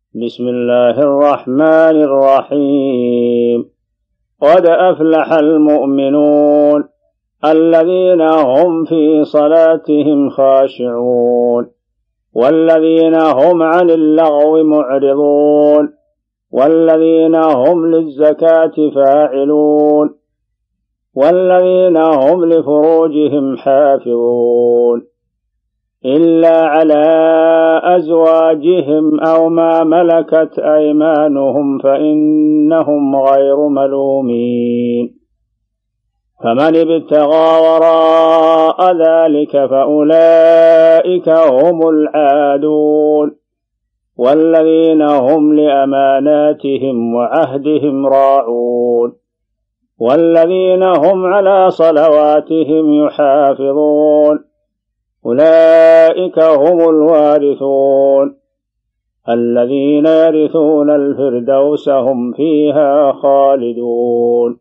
بسم الله الرحمن الرحيم. قد أفلح المؤمنون الذين هم في صلاتهم خاشعون والذين هم عن اللغو معرضون والذين هم للزكاة فاعلون والذين هم لفروجهم حافظون إلا على أزواجهم أو ما ملكت أيمانهم فإنهم غير ملومين. فمن ابتغى وراء ذلك فأولئك هم العادون والذين هم لأماناتهم وعهدهم راعون والذين هم على صلواتهم يحافظون أولئك هم الوارثون الذين يرثون الفردوس هم فيها خالدون.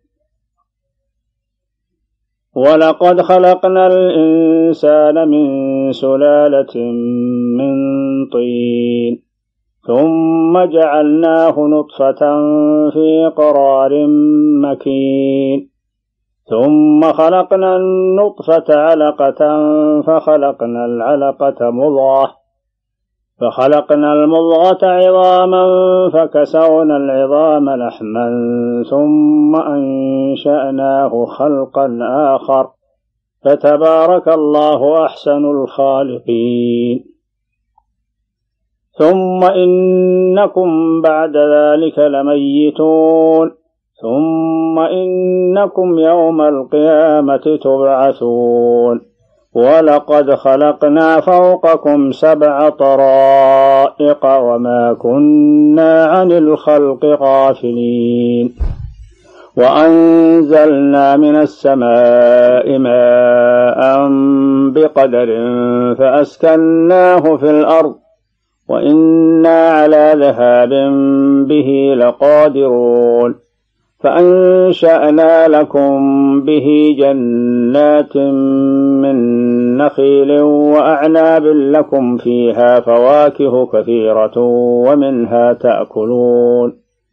ولقد خلقنا الإنسان من سلالة من طين ثم جعلناه نطفة في قرار مكين ثم خلقنا النطفة علقة فخلقنا العلقة مضغة فخلقنا المضغة عظاما فكسونا العظام لحما ثم أنشأناه خلقا آخر فتبارك الله أحسن الخالقين. ثم إنكم بعد ذلك لميتون ثم إنكم يوم القيامة تبعثون. ولقد خلقنا فوقكم 7 طرائق وما كنا عن الخلق غافلين وأنزلنا من السماء ماء بقدر فأسكناه في الأرض وإنا على ذهاب به لقادرون. فأنشأنا لكم به جنات من نخيل وأعناب لكم فيها فواكه كثيرة ومنها تأكلون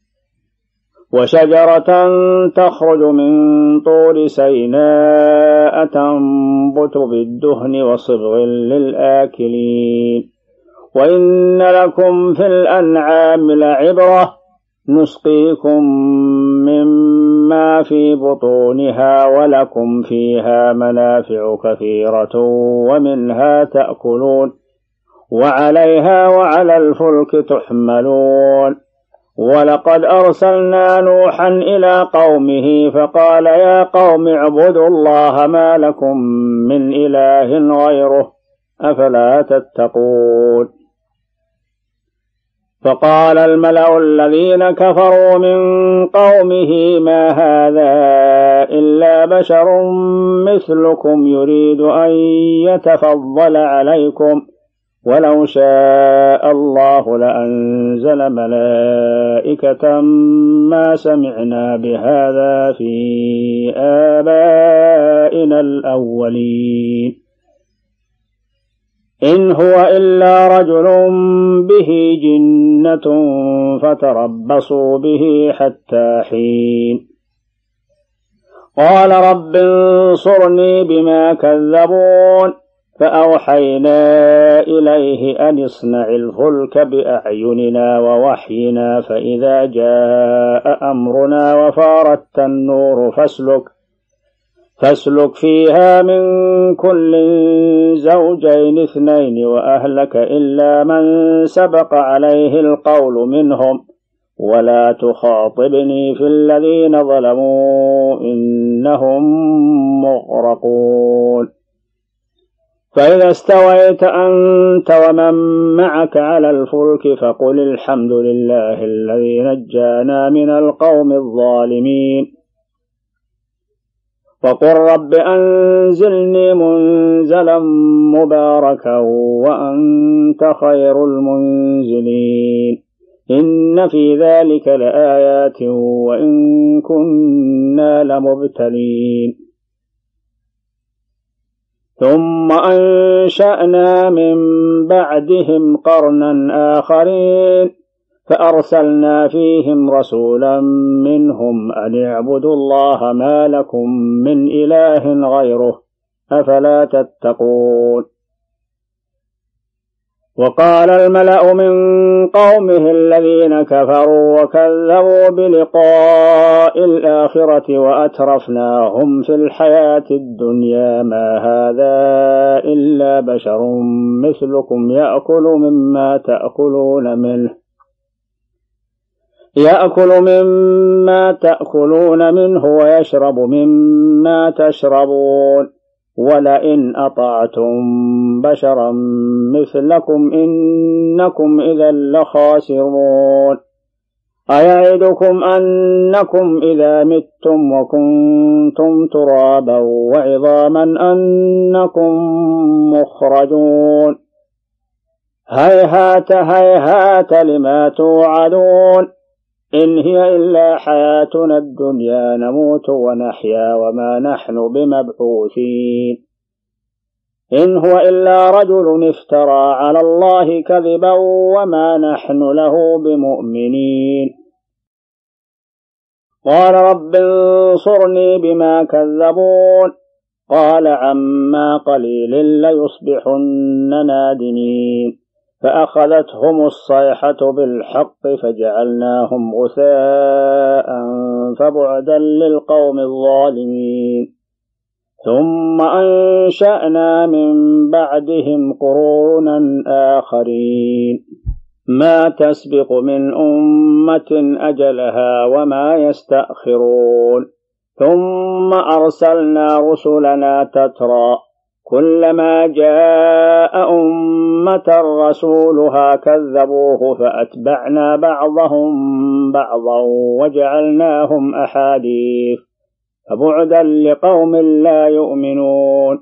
وشجرة تخرج من طور سيناء تنبت بالدهن وصبغ للآكلين. وإن لكم في الأنعام لعبرة نسقيكم مما في بطونها ولكم فيها منافع كثيرة ومنها تأكلون وعليها وعلى الفلك تحملون. ولقد أرسلنا نوحا إلى قومه فقال يا قوم اعبدوا الله ما لكم من إله غيره أفلا تتقون. فقال الملأ الذين كفروا من قومه ما هذا إلا بشر مثلكم يريد أن يتفضل عليكم ولو شاء الله لأنزل ملائكة ما سمعنا بهذا في آبائنا الأولين إن هو إلا رجل به جنة فتربصوا به حتى حين. قال رب انصرني بما كذبون فأوحينا إليه أن اصنع الفلك بأعيننا ووحينا فإذا جاء أمرنا وفارت النور فاسلك فيها من كل زوجين 2 وأهلك إلا من سبق عليه القول منهم ولا تخاطبني في الذين ظلموا إنهم مغرقون. فإذا استويت أنت ومن معك على الفلك فقل الحمد لله الذي نجانا من القوم الظالمين وقل رب أنزلني منزلا مباركا وأنت خير المنزلين إن في ذلك لآيات وإن كنا لمبتلين. ثم أنشأنا من بعدهم قرنا آخرين فأرسلنا فيهم رسولا منهم أن اعبدوا الله ما لكم من إله غيره أفلا تتقون. وقال الملأ من قومه الذين كفروا وكذبوا بلقاء الآخرة وأترفناهم في الحياة الدنيا ما هذا إلا بشر مثلكم يأكل مما تأكلون منه ويشرب مما تشربون ولئن أطعتم بشرا مثلكم إنكم إذا لخاسرون. أيعدكم أنكم إذا متم وكنتم ترابا وعظاما أنكم مخرجون. هيهات هيهات لما توعدون إن هي إلا حياتنا الدنيا نموت ونحيا وما نحن بمبعوثين. إن هو إلا رجل افترى على الله كذبا وما نحن له بمؤمنين. قال رب انصرني بما كذبون قال عما قليل ليصبحن نادمين. فأخذتهم الصيحة بالحق فجعلناهم غثاء فبعدا للقوم الظالمين. ثم أنشأنا من بعدهم قرونا آخرين ما تسبق من أمة أجلها وما يستأخرون. ثم أرسلنا رسلنا تترى كلما جاء أمة رسولها كذبوه فأتبعنا بعضهم بعضا وجعلناهم أحاديث فبعدا لقوم لا يؤمنون.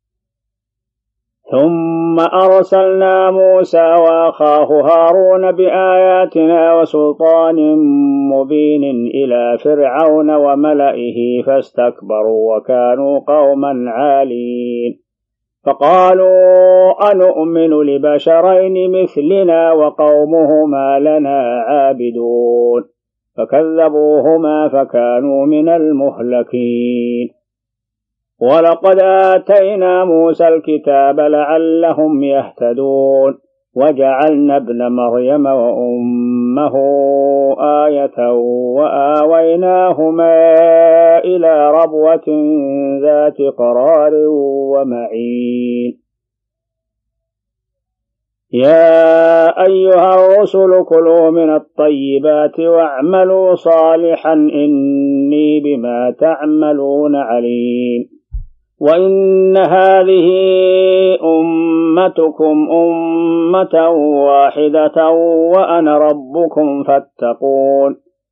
ثم أرسلنا موسى وأخاه هارون بآياتنا وسلطان مبين إلى فرعون وملئه فاستكبروا وكانوا قوما عالين. فقالوا أنؤمن لبشرين مثلنا وقومهما لنا عابدون. فكذبوهما فكانوا من المهلكين. ولقد آتينا موسى الكتاب لعلهم يهتدون. وجعلنا ابن مريم وأمه آية وآويناهما إلى ربوة ذات قرار ومعين. يا أيها الرسل كلوا من الطيبات واعملوا صالحا إني بما تعملون عليم. وإن هذه أمتكم أمة واحدة وأنا ربكم فاتقون.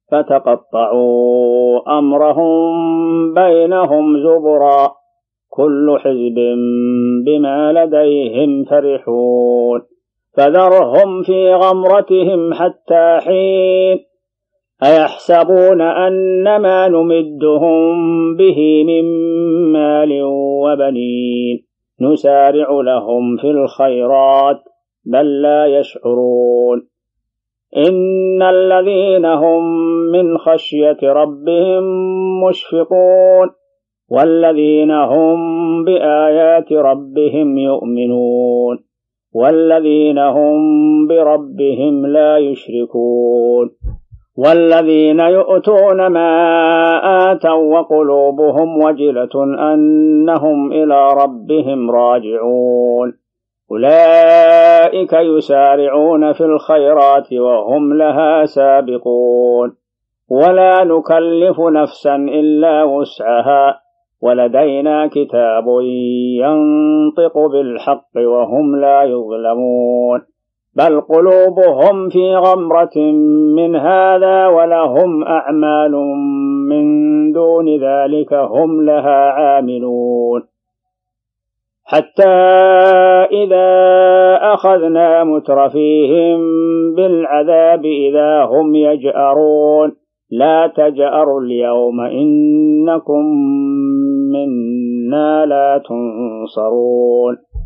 فتقطعوا أمرهم بينهم زبرا كل حزب بما لديهم فرحون. فذرهم في غمرتهم حتى حين. أيحسبون أنما نمدهم به من مال وبنين نسارع لهم في الخيرات بل لا يشعرون. إن الذين هم من خشية ربهم مشفقون والذين هم بآيات ربهم يؤمنون والذين هم بربهم لا يشركون. والذين يؤتون ما آتوا وقلوبهم وجلة أنهم إلى ربهم راجعون أولئك يسارعون في الخيرات وهم لها سابقون. ولا نكلف نفسا إلا وسعها ولدينا كتاب ينطق بالحق وهم لا يظلمون. بل قلوبهم في غمرة من هذا ولهم أعمال من دون ذلك هم لها عاملون. حتى إذا أخذنا مترفيهم بالعذاب إذا هم يجأرون. لا تجأروا اليوم إنكم منا لا تنصرون.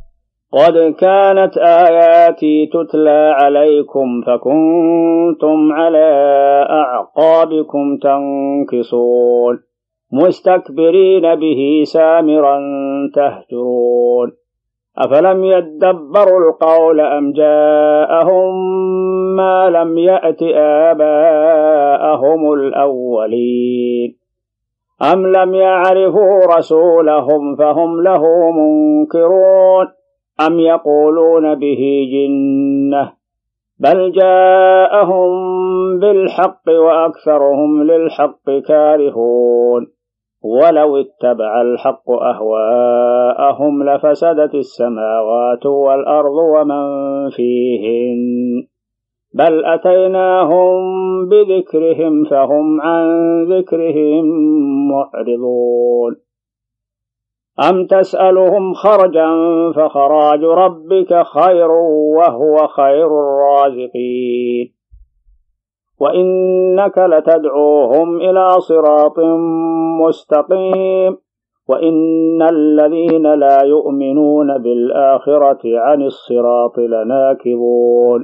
قد كانت آياتي تتلى عليكم فكنتم على أعقابكم تنكصون مستكبرين به سامرا تهجرون أفلم يدبروا القول أم جاءهم ما لم يأت آباءهم الأولين أم لم يعرفوا رسولهم فهم له منكرون أم يقولون به جنة بل جاءهم بالحق وأكثرهم للحق كارهون ولو اتبع الحق أهواءهم لفسدت السماوات والأرض ومن فيهن بل أتيناهم بذكرهم فهم عن ذكرهم معرضون أم تسألهم خرجا فخراج ربك خير وهو خير الرازقين وإنك لتدعوهم إلى صراط مستقيم وإن الذين لا يؤمنون بالآخرة عن الصراط لناكبون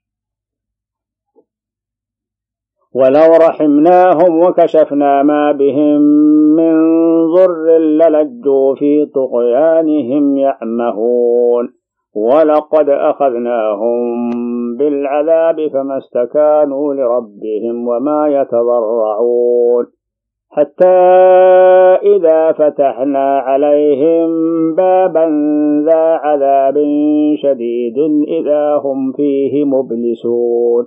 ولو رحمناهم وكشفنا ما بهم من ضر للجوا في طغيانهم يعمهون ولقد أخذناهم بالعذاب فما استكانوا لربهم وما يتضرعون حتى إذا فتحنا عليهم بابا ذا عذاب شديد إذا هم فيه مبلسون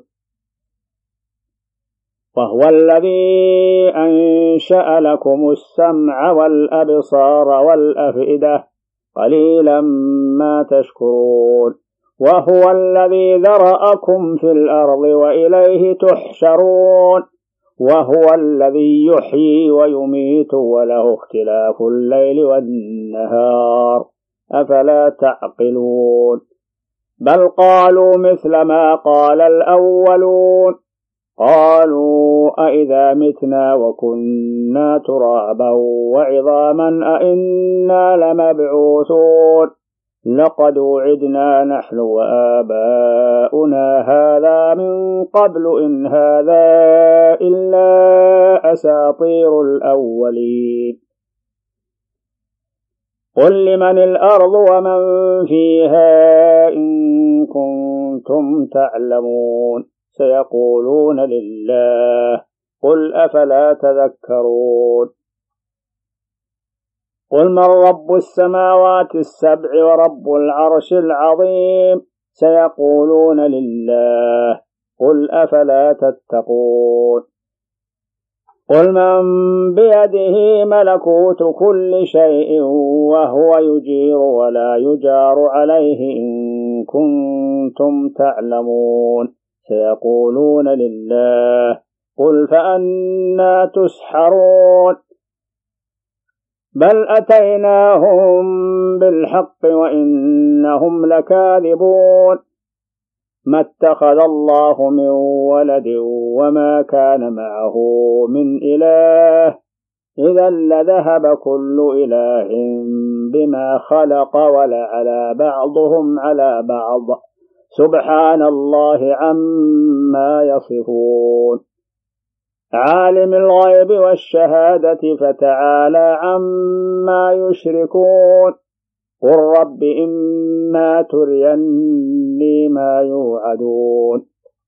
وهو الذي أنشأ لكم السمع والأبصار والأفئدة قليلا ما تشكرون وهو الذي ذرأكم في الأرض وإليه تحشرون وهو الذي يحيي ويميت وله اختلاف الليل والنهار أفلا تعقلون بل قالوا مثل ما قال الأولون قالوا أئذا متنا وكنا ترابا وعظاما أئنا لمبعوثون لقد وعدنا نحن وآباؤنا هذا من قبل إن هذا إلا أساطير الأولين قل لمن الأرض ومن فيها إن كنتم تعلمون سيقولون لله قل أفلا تذكرون قل من رب السماوات السبع ورب العرش العظيم سيقولون لله قل أفلا تتقون قل من بيده ملكوت كل شيء وهو يجير ولا يجار عليه إن كنتم تعلمون سيقولون لله قل فأنى تسحرون بل أتيناهم بالحق وإنهم لكاذبون ما اتخذ الله من ولد وما كان معه من إله إذا لذهب كل إله بما خلق ولعلى بعضهم على بعض سبحان الله عما يصفون عالم الغيب والشهادة فتعالى عما يشركون قل رب إما تريني ما يوعدون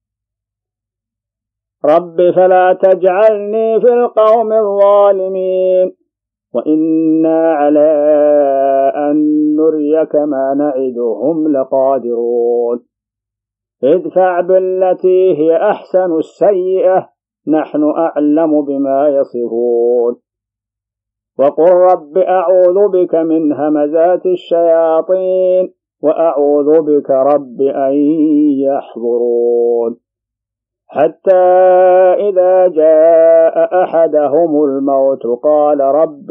رب فلا تجعلني في القوم الظالمين وإنا على أن نريك ما نعدهم لقادرون ادفع بالتي هي أحسن السيئة نحن أعلم بما يصفون وقل رب أعوذ بك من همزات الشياطين وأعوذ بك رب أن يحضرون حتى إذا جاء أحدهم الموت قال رب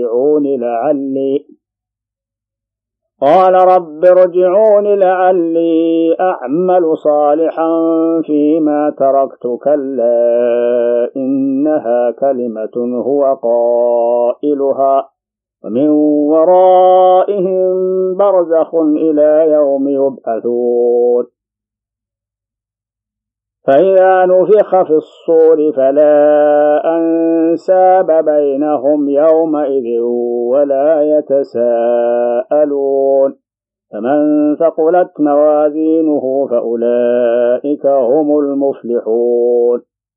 ارجعون لعلي أعمل صالحا فيما تركت كلا إنها كلمة هو قائلها ومن ورائهم برزخ إلى يوم يبعثون فإذا نفخ في الصور فلا أنساب بينهم يومئذ ولا يتساءلون فمن ثقلت موازينه فأولئك هم المفلحون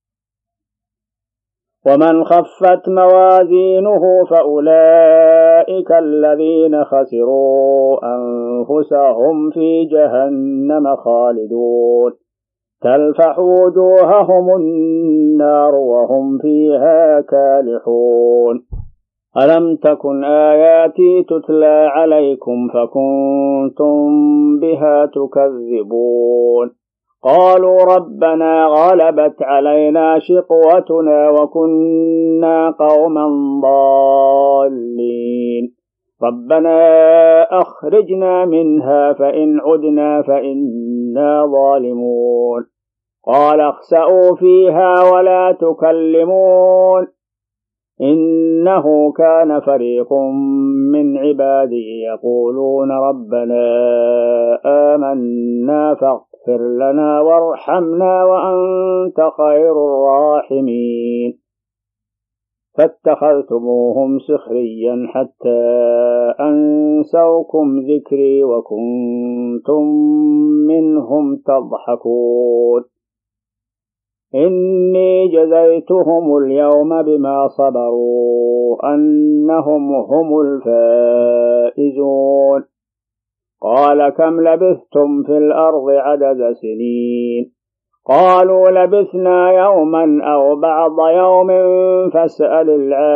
ومن خفت موازينه فأولئك الذين خسروا أنفسهم في جهنم خالدون تلفح وجوههم النار وهم فيها كالحون ألم تكن آياتي تتلى عليكم فكنتم بها تكذبون قالوا ربنا غلبت علينا شقوتنا وكنا قوما ضالين ربنا أخرجنا منها فإن عدنا فإنا ظالمون قال اخسئوا فيها ولا تكلمون إنه كان فريق من عبادي يقولون ربنا آمنا فاغفر لنا وارحمنا وأنت خير الراحمين فاتخذتموهم سخريا حتى أنسوكم ذكري وكنتم منهم تضحكون إني جزيتهم اليوم بما صبروا أنهم هم الفائزون قال كم لبثتم في الأرض عدد سنين قالوا لبثنا يوما أو بعض يوم فاسأل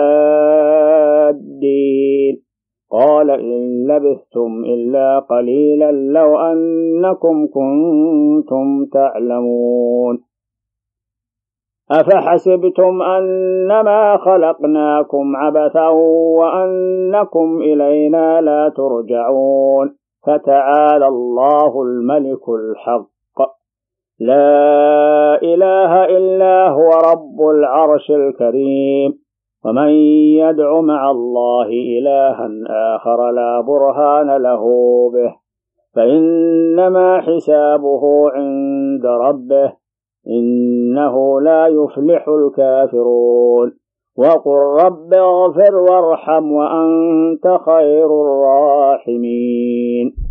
العادين قال إن لبثتم إلا قليلا لو أنكم كنتم تعلمون أفحسبتم أنما خلقناكم عبثا وأنكم إلينا لا ترجعون فتعالى الله الملك الحق لا إله إلا هو رب العرش الكريم ومن يدع مع الله إلها آخر لا برهان له به فإنما حسابه عند ربه إنه لا يفلح الكافرون وقل رب اغفر وارحم وأنت خير الراحمين